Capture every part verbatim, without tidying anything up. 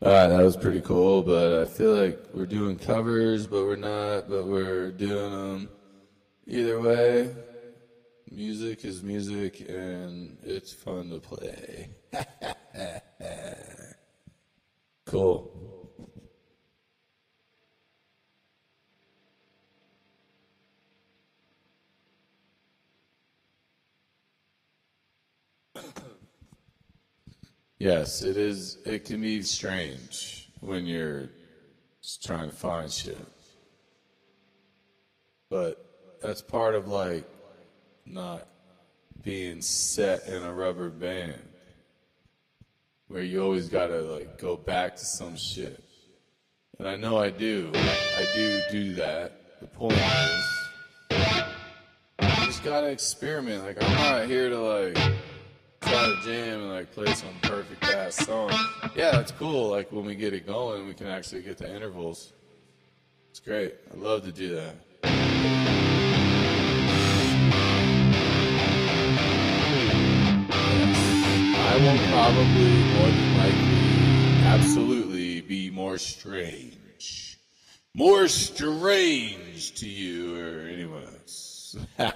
Alright, that was pretty cool, but I feel like we're doing covers, but we're not, but we're doing them. Either way, music is music, and it's fun to play. Cool. Yes, it is. It can be strange when you're just trying to find shit. But that's part of like not being set in a rubber band where you always gotta like go back to some shit. And I know I do. I do do that. The point is, you just gotta experiment. Like, I'm not here to like try to jam and like play some perfect ass song. Yeah, that's cool. Like when we get it going, we can actually get the intervals. It's great. I love to do that. I will probably more than likely absolutely be more strange. More strange to you or anyone else.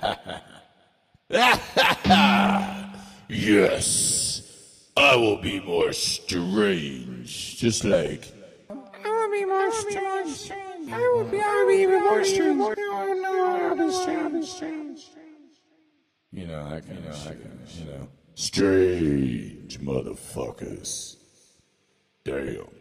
Yes, I will be more strange. Just like I will be more strange. I will be, I will be even more strange. No, no, I'll be strange, strange. You know, that kind of shit, you know. Strange motherfuckers. Damn.